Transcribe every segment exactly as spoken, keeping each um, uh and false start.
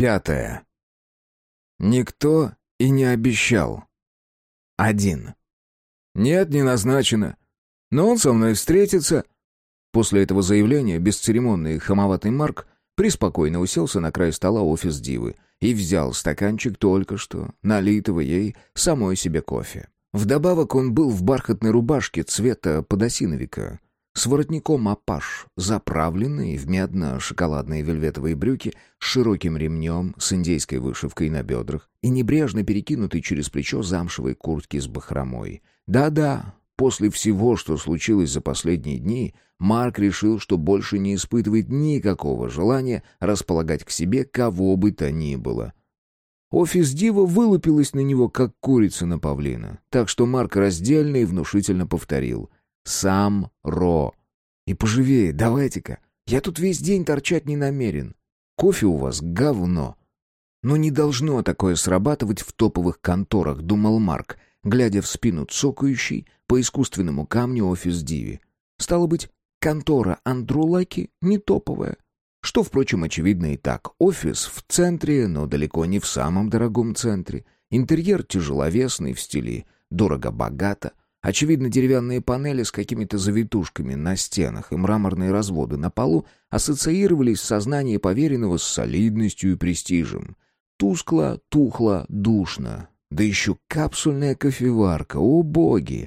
Пятое. Никто и не обещал. Один. Нет, не назначено. Но он со мной встретится. После этого заявления бесцеремонный и хамоватый Марк преспокойно уселся на край стола офис Дивы и взял стаканчик только что налитого ей самой себе кофе. Вдобавок он был в бархатной рубашке цвета подосиновика, с воротником апаш, заправленный в медно-шоколадные вельветовые брюки с широким ремнем с индейской вышивкой на бедрах и небрежно перекинутой через плечо замшевой куртки с бахромой. Да-да, после всего, что случилось за последние дни, Марк решил, что больше не испытывает никакого желания располагать к себе кого бы то ни было. Офис Дива вылупилась на него, как курица на павлина, так что Марк раздельно и внушительно повторил «Сам Ро». «И поживее, давайте-ка, я тут весь день торчать не намерен. Кофе у вас говно». «Но не должно такое срабатывать в топовых конторах», — думал Марк, глядя в спину цокающей по искусственному камню офис Диви. «Стало быть, контора Андрулаки не топовая». Что, впрочем, очевидно и так. Офис в центре, но далеко не в самом дорогом центре. Интерьер тяжеловесный, в стиле дорого-богато. Очевидно, деревянные панели с какими-то завитушками на стенах и мраморные разводы на полу ассоциировались в сознании поверенного с солидностью и престижем. Тускло, тухло, душно. Да еще капсульная кофеварка. О, боги!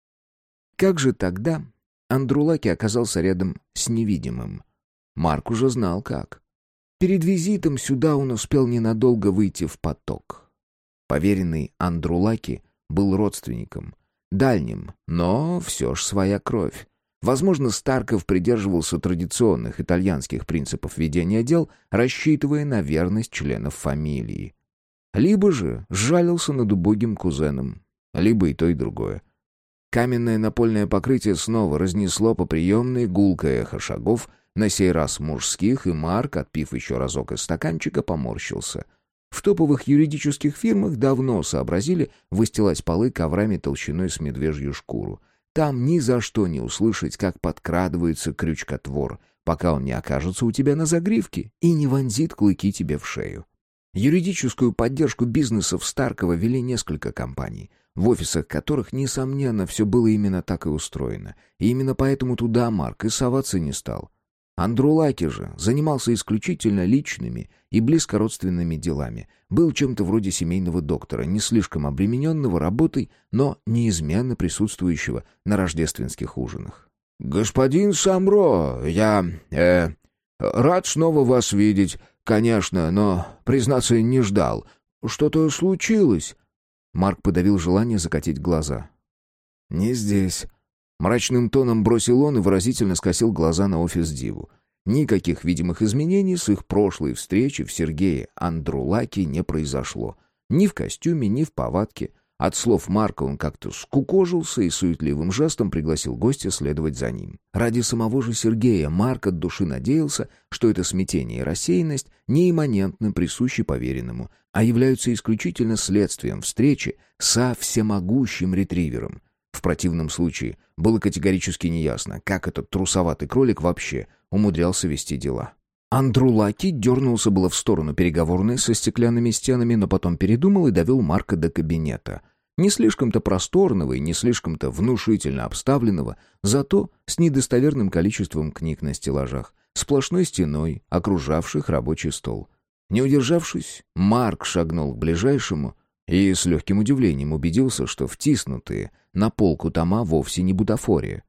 Как же тогда Андрулаки оказался рядом с невидимым? Марк уже знал как. Перед визитом сюда он успел ненадолго выйти в поток. Поверенный Андрулаки был родственником, дальним, но все ж своя кровь. Возможно, Старков придерживался традиционных итальянских принципов ведения дел, рассчитывая на верность членов фамилии. Либо же сжалился над убогим кузеном, либо и то, и другое. Каменное напольное покрытие снова разнесло по приемной гулкое эхо шагов, на сей раз мужских, и Марк, отпив еще разок из стаканчика, поморщился. В топовых юридических фирмах давно сообразили выстилать полы коврами толщиной с медвежью шкуру. Там ни за что не услышать, как подкрадывается крючкотвор, пока он не окажется у тебя на загривке и не вонзит клыки тебе в шею. Юридическую поддержку бизнеса в Старково вели несколько компаний, в офисах которых, несомненно, все было именно так и устроено. И именно поэтому туда Марк и соваться не стал. Андрулаки же занимался исключительно личными и близкородственными делами. Был чем-то вроде семейного доктора, не слишком обремененного работой, но неизменно присутствующего на рождественских ужинах. «Господин Самро, я... э... рад снова вас видеть, конечно, но, признаться, не ждал. Что-то случилось?» Марк подавил желание закатить глаза. «Не здесь». Мрачным тоном бросил он и выразительно скосил глаза на офис Диву. Никаких видимых изменений с их прошлой встречи в Сергее Андрулаки не произошло. Ни в костюме, ни в повадке. От слов Марка он как-то скукожился и суетливым жестом пригласил гостя следовать за ним. Ради самого же Сергея Марк от души надеялся, что это смятение и рассеянность не имманентно присущи поверенному, а являются исключительно следствием встречи со всемогущим ретривером. В противном случае было категорически неясно, как этот трусоватый кролик вообще умудрялся вести дела. Андрулаки дернулся было в сторону переговорной со стеклянными стенами, но потом передумал и довел Марка до кабинета. Не слишком-то просторного и не слишком-то внушительно обставленного, зато с недостоверным количеством книг на стеллажах, сплошной стеной, окружавших рабочий стол. Не удержавшись, Марк шагнул к ближайшему и с легким удивлением убедился, что втиснутые на полку тома вовсе не бутафория.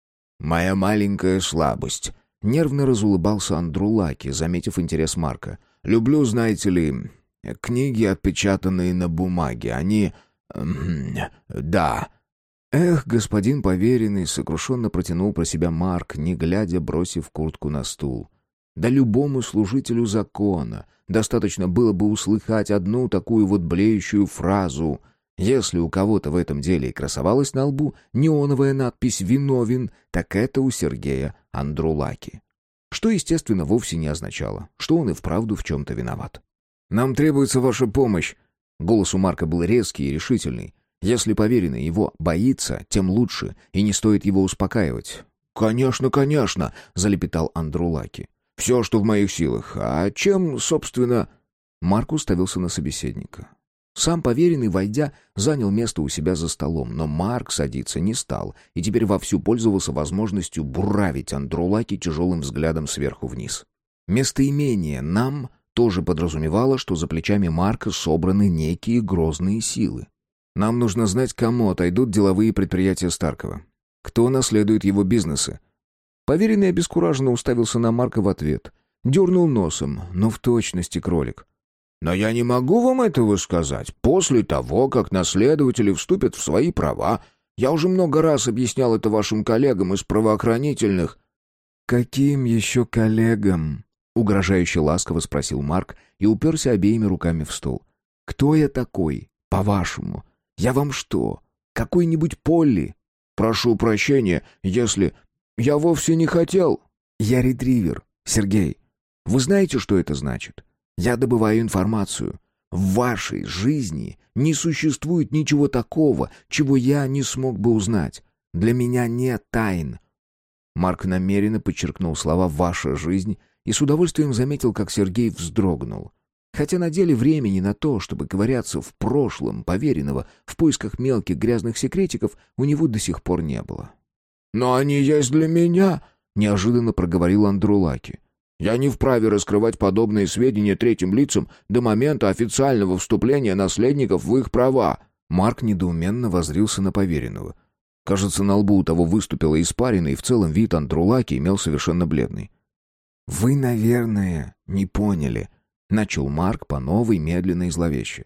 «Моя маленькая слабость», — нервно разулыбался Андрулаки, заметив интерес Марка. «Люблю, знаете ли, книги, отпечатанные на бумаге. Они... да...» «Эх, господин поверенный», — сокрушенно протянул про себя Марк, не глядя, бросив куртку на стул. «Да любому служителю закона достаточно было бы услыхать одну такую вот блеющую фразу. Если у кого-то в этом деле и красовалась на лбу неоновая надпись «Виновен», так это у Сергея Андрулаки. Что, естественно, вовсе не означало, что он и вправду в чем-то виноват. «Нам требуется ваша помощь». Голос у Марка был резкий и решительный. Если поверенный его боится, тем лучше, и не стоит его успокаивать. «Конечно, конечно», — залепетал Андрулаки. «Все, что в моих силах. А чем, собственно...» Марк уставился на собеседника. Сам поверенный, войдя, занял место у себя за столом, но Марк садиться не стал и теперь вовсю пользовался возможностью буравить Андрулаки тяжелым взглядом сверху вниз. Местоимение «нам» тоже подразумевало, что за плечами Марка собраны некие грозные силы. «Нам нужно знать, кому отойдут деловые предприятия Старкова. Кто наследует его бизнесы?» Поверенный обескураженно уставился на Марка в ответ. Дернул носом, но в точности кролик. «Но я не могу вам этого сказать. После того, как наследователи вступят в свои права, я уже много раз объяснял это вашим коллегам из правоохранительных...» «Каким еще коллегам?» — угрожающе ласково спросил Марк и уперся обеими руками в стол. «Кто я такой, по-вашему? Я вам что, какой-нибудь Полли?» «Прошу прощения, если... Я вовсе не хотел...» «Я ретривер, Сергей. Вы знаете, что это значит? Я добываю информацию. В вашей жизни не существует ничего такого, чего я не смог бы узнать. Для меня нет тайн». Марк намеренно подчеркнул слова «ваша жизнь» и с удовольствием заметил, как Сергей вздрогнул. Хотя на деле времени на то, чтобы ковыряться в прошлом поверенного в поисках мелких грязных секретиков, у него до сих пор не было. «Но они есть для меня», — неожиданно проговорил Андрулаки. «Я не вправе раскрывать подобные сведения третьим лицам до момента официального вступления наследников в их права». Марк недоуменно воззрился на поверенного. Кажется, на лбу у того выступила испарина, и в целом вид Андрулаки имел совершенно бледный. «Вы, наверное, не поняли», — начал Марк по новой, медленно и зловеще.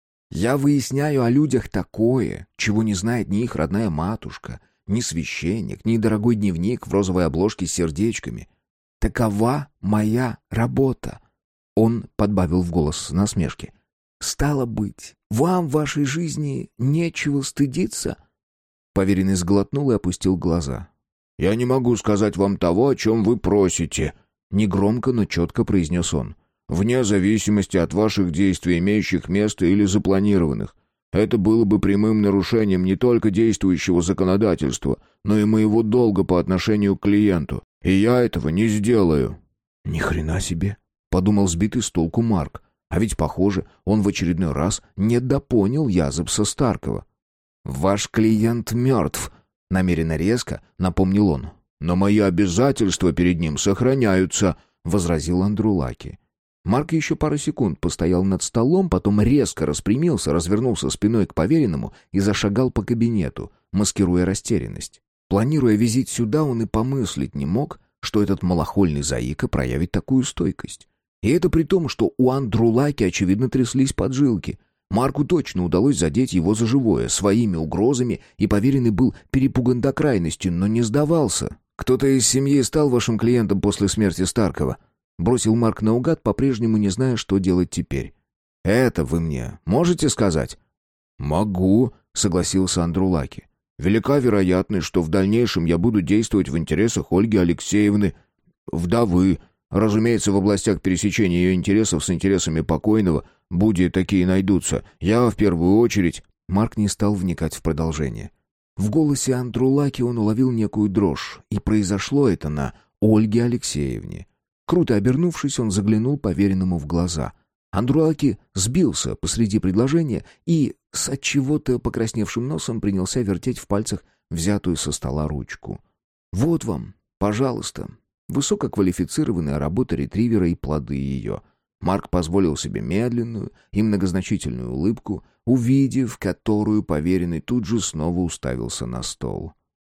«Я выясняю о людях такое, чего не знает ни их родная матушка, ни священник, ни дорогой дневник в розовой обложке с сердечками. Такова моя работа». Он подбавил в голос насмешки. «Стало быть, вам в вашей жизни нечего стыдиться?» Поверенный сглотнул и опустил глаза. «Я не могу сказать вам того, о чем вы просите», — негромко, но четко произнес он. «Вне зависимости от ваших действий, имеющих место или запланированных. Это было бы прямым нарушением не только действующего законодательства, но и моего долга по отношению к клиенту. И я этого не сделаю». «Ни хрена себе», — подумал сбитый с толку Марк. А ведь, похоже, он в очередной раз недопонял Язепса Старкова. «Ваш клиент мертв», — намеренно резко напомнил он. «Но мои обязательства перед ним сохраняются», — возразил Андрулаки. Марк еще пару секунд постоял над столом, потом резко распрямился, развернулся спиной к поверенному и зашагал по кабинету, маскируя растерянность. Планируя визит сюда, он и помыслить не мог, что этот малохольный заика проявит такую стойкость. И это при том, что у Андрулаки, очевидно, тряслись поджилки. Марку точно удалось задеть его за живое, своими угрозами, и поверенный был перепуган до крайности, но не сдавался. «Кто-то из семьи стал вашим клиентом после смерти Старкова?» Бросил Марк наугад, по-прежнему не зная, что делать теперь. «Это вы мне можете сказать?» «Могу», — согласился Андрулаки. «Велика вероятность, что в дальнейшем я буду действовать в интересах Ольги Алексеевны, вдовы. Разумеется, в областях пересечения ее интересов с интересами покойного, будь такие найдутся, я в первую очередь...» Марк не стал вникать в продолжение. В голосе Андрулаки он уловил некую дрожь, и произошло это на Ольге Алексеевне. Круто обернувшись, он заглянул поверенному в глаза. Андрулаки сбился посреди предложения и с отчего-то покрасневшим носом принялся вертеть в пальцах взятую со стола ручку. «Вот вам, пожалуйста, высококвалифицированная работа ретривера и плоды ее». Марк позволил себе медленную и многозначительную улыбку, увидев которую поверенный тут же снова уставился на стол.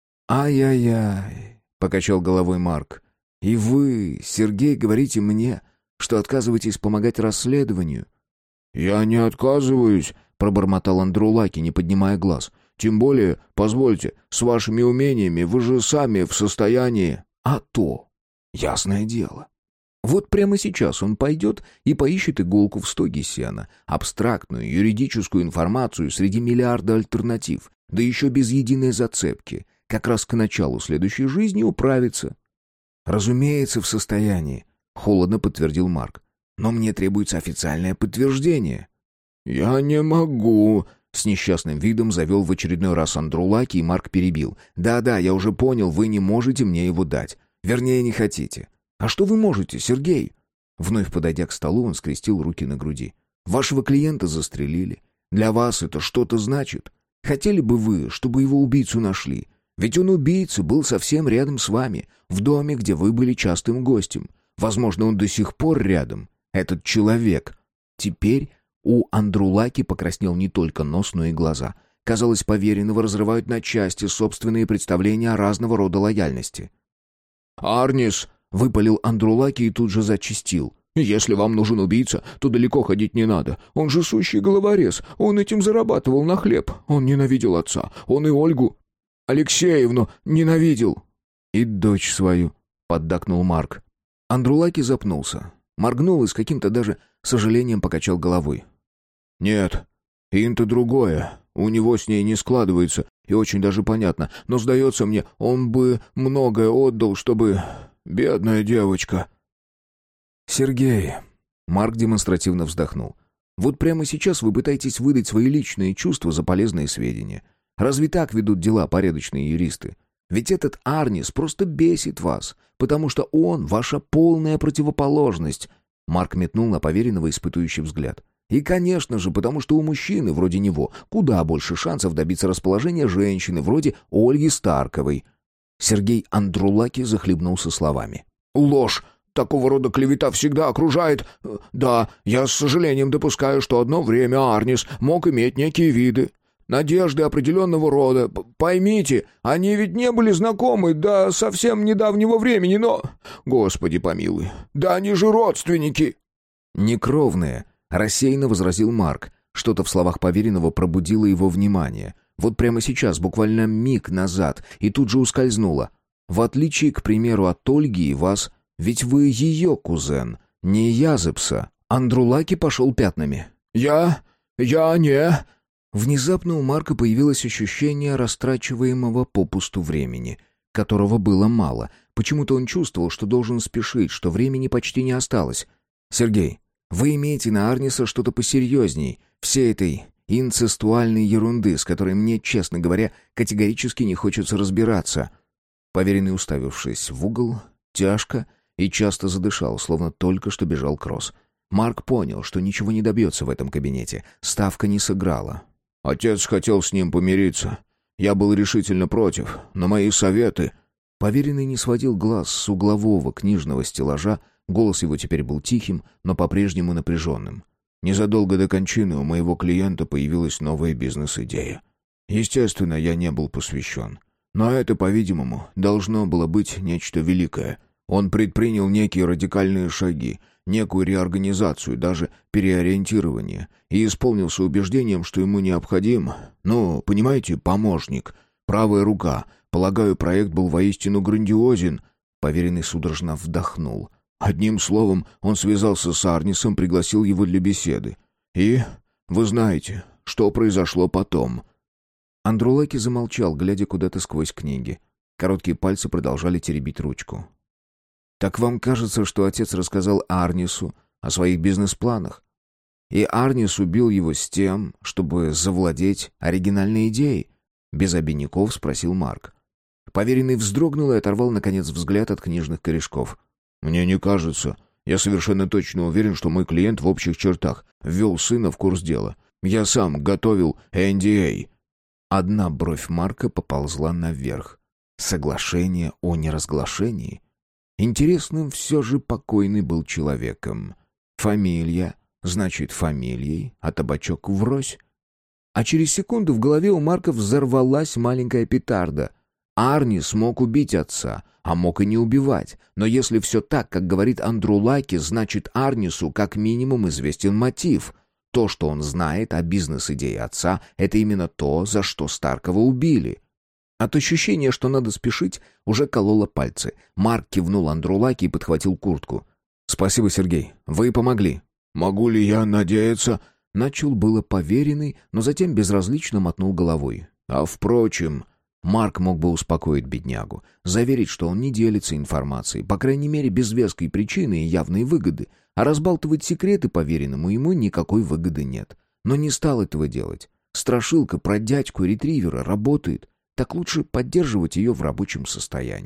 «Ай-яй-яй», — покачал головой Марк. «И вы, Сергей, говорите мне, что отказываетесь помогать расследованию?» «Я не отказываюсь», — пробормотал Андрулаки, не поднимая глаз. «Тем более, позвольте, с вашими умениями вы же сами в состоянии...» «А то, ясное дело». Вот прямо сейчас он пойдет и поищет иголку в стоге сена, абстрактную юридическую информацию среди миллиарда альтернатив, да еще без единой зацепки, как раз к началу следующей жизни управится. «Разумеется, в состоянии», — холодно подтвердил Марк. «Но мне требуется официальное подтверждение». «Я не могу», — с несчастным видом завел в очередной раз Андрулаки, и Марк перебил. «Да-да, я уже понял, вы не можете мне его дать. Вернее, не хотите. А что вы можете, Сергей?» Вновь подойдя к столу, он скрестил руки на груди. «Вашего клиента застрелили. Для вас это что-то значит? Хотели бы вы, чтобы его убийцу нашли? Ведь он, убийца, был совсем рядом с вами, в доме, где вы были частым гостем. Возможно, он до сих пор рядом. Этот человек». Теперь у Андрулаки покраснел не только нос, но и глаза. Казалось, поверенного разрывают на части собственные представления о разного рода лояльности. «Арнис!» — выпалил Андрулаки и тут же зачастил. «Если вам нужен убийца, то далеко ходить не надо. Он же сущий головорез. Он этим зарабатывал на хлеб. Он ненавидел отца. Он и Ольгу Алексеевну ненавидел». «И дочь свою», — поддакнул Марк. Андрулаки запнулся. Моргнул и с каким-то даже сожалением покачал головой. «Нет, им-то другое. У него с ней не складывается, и очень даже понятно. Но, сдается мне, он бы многое отдал, чтобы... Бедная девочка». «Сергей...» Марк демонстративно вздохнул. «Вот прямо сейчас вы пытаетесь выдать свои личные чувства за полезные сведения. Разве так ведут дела порядочные юристы? Ведь этот Арнис просто бесит вас, потому что он ваша полная противоположность». Марк метнул на поверенного испытующий взгляд. «И, конечно же, потому что у мужчины вроде него куда больше шансов добиться расположения женщины вроде Ольги Старковой». Сергей Андрулаки захлебнулся словами. «Ложь! Такого рода клевета всегда окружает... Да, я с сожалением допускаю, что одно время Арнис мог иметь некие виды, надежды определенного рода. Поймите, они ведь не были знакомы до совсем недавнего времени, но... Господи помилуй, да они же родственники!» «Некровные», — рассеянно возразил Марк. Что-то в словах поверенного пробудило его внимание. Вот прямо сейчас, буквально миг назад, и тут же ускользнуло. «В отличие, к примеру, от Ольги и вас, ведь вы ее кузен, не Язепса». Андрулаки пошел пятнами. «Я... я не...» Внезапно у Марка появилось ощущение растрачиваемого попусту времени, которого было мало. Почему-то он чувствовал, что должен спешить, что времени почти не осталось. «Сергей, вы имеете на Арниса что-то посерьезней всей этой инцестуальной ерунды, с которой мне, честно говоря, категорически не хочется разбираться». Поверенный, уставившись в угол, тяжко и часто задышал, словно только что бежал кросс. Марк понял, что ничего не добьется в этом кабинете. Ставка не сыграла. «Отец хотел с ним помириться. Я был решительно против, но мои советы...» Поверенный не сводил глаз с углового книжного стеллажа, голос его теперь был тихим, но по-прежнему напряженным. «Незадолго до кончины у моего клиента появилась новая бизнес-идея. Естественно, я не был посвящен. Но это, по-видимому, должно было быть нечто великое. Он предпринял некие радикальные шаги, некую реорганизацию, даже переориентирование, и исполнился убеждением, что ему необходим, ну, понимаете, помощник, правая рука. Полагаю, проект был воистину грандиозен». Поверенный судорожно вдохнул. Одним словом, он связался с Арнисом, пригласил его для беседы. И вы знаете, что произошло потом. Андрулаки замолчал, глядя куда-то сквозь книги. Короткие пальцы продолжали теребить ручку. «Так вам кажется, что отец рассказал Арнису о своих бизнес-планах? И Арнис убил его с тем, чтобы завладеть оригинальной идеей?» Без обиняков спросил Марк. Поверенный вздрогнул и оторвал, наконец, взгляд от книжных корешков. «Мне не кажется. Я совершенно точно уверен, что мой клиент в общих чертах ввел сына в курс дела. Я сам готовил эн ди эй». Одна бровь Марка поползла наверх. Соглашение о неразглашении. Интересным все же покойный был человеком. Фамилия, значит, фамилией, а табачок врозь. А через секунду в голове у Марка взорвалась маленькая петарда. Арнис мог убить отца, а мог и не убивать. Но если все так, как говорит Андрулаки, значит, Арнису как минимум известен мотив. То, что он знает о бизнес-идее отца, это именно то, за что Старкова убили. От ощущения, что надо спешить, уже кололо пальцы. Марк кивнул Андрулаки и подхватил куртку. «Спасибо, Сергей, вы помогли». «Могу ли я надеяться?» Начал было поверенный, но затем безразлично мотнул головой. «А впрочем...» Марк мог бы успокоить беднягу, заверить, что он не делится информацией, по крайней мере, без веской причины и явной выгоды, а разбалтывать секреты поверенному ему никакой выгоды нет. Но не стал этого делать. Страшилка про дядьку ретривера работает, так лучше поддерживать ее в рабочем состоянии.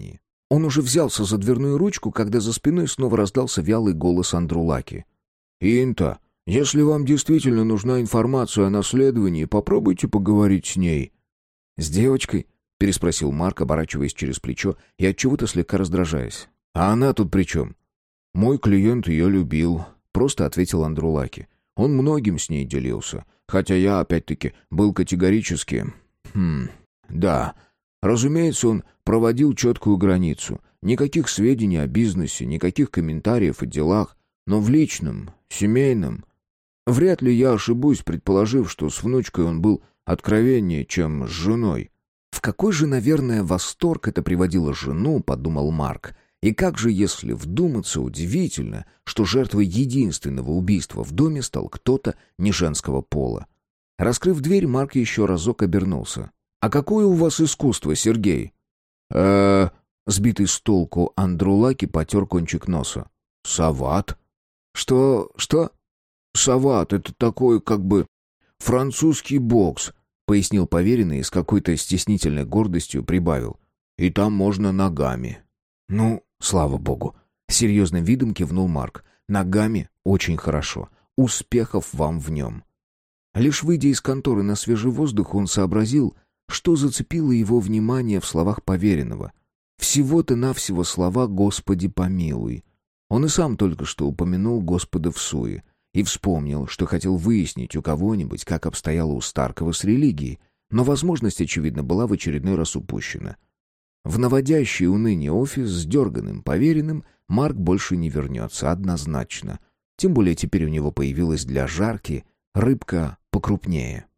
Он уже взялся за дверную ручку, когда за спиной снова раздался вялый голос Андрулаки. «Инта, если вам действительно нужна информация о наследовании, попробуйте поговорить с ней». «С девочкой?» — переспросил Марк, оборачиваясь через плечо и отчего-то слегка раздражаясь. «А она тут при чем?» «Мой клиент ее любил», — просто ответил Андрулаки. «Он многим с ней делился, хотя я, опять-таки, был категорически... Хм... Да. Разумеется, он проводил четкую границу. Никаких сведений о бизнесе, никаких комментариев о делах, но в личном, семейном... Вряд ли я ошибусь, предположив, что с внучкой он был откровеннее, чем с женой». «В какой же, наверное, восторг это приводило жену», — подумал Марк. «И как же, если вдуматься, удивительно, что жертвой единственного убийства в доме стал кто-то не женского пола». Раскрыв дверь, Марк еще разок обернулся. «А какое у вас искусство, Сергей?» э Сбитый с толку Андрулаки потер кончик носа. «Сават». «Что... что?» «Сават — это такой, как бы, французский бокс», — пояснил поверенный и с какой-то стеснительной гордостью прибавил. «И там можно ногами». «Ну, слава богу», — серьезным видом кивнул Марк. «Ногами очень хорошо. Успехов вам в нем». Лишь выйдя из конторы на свежий воздух, он сообразил, что зацепило его внимание в словах поверенного. Всего-то навсего слова «Господи помилуй». Он и сам только что упомянул Господа в суе и вспомнил, что хотел выяснить у кого-нибудь, как обстояло у Старкова с религией, но возможность, очевидно, была в очередной раз упущена. В наводящий уныние офис с дерганым поверенным Марк больше не вернется, однозначно. Тем более теперь у него появилась для жарки рыбка покрупнее.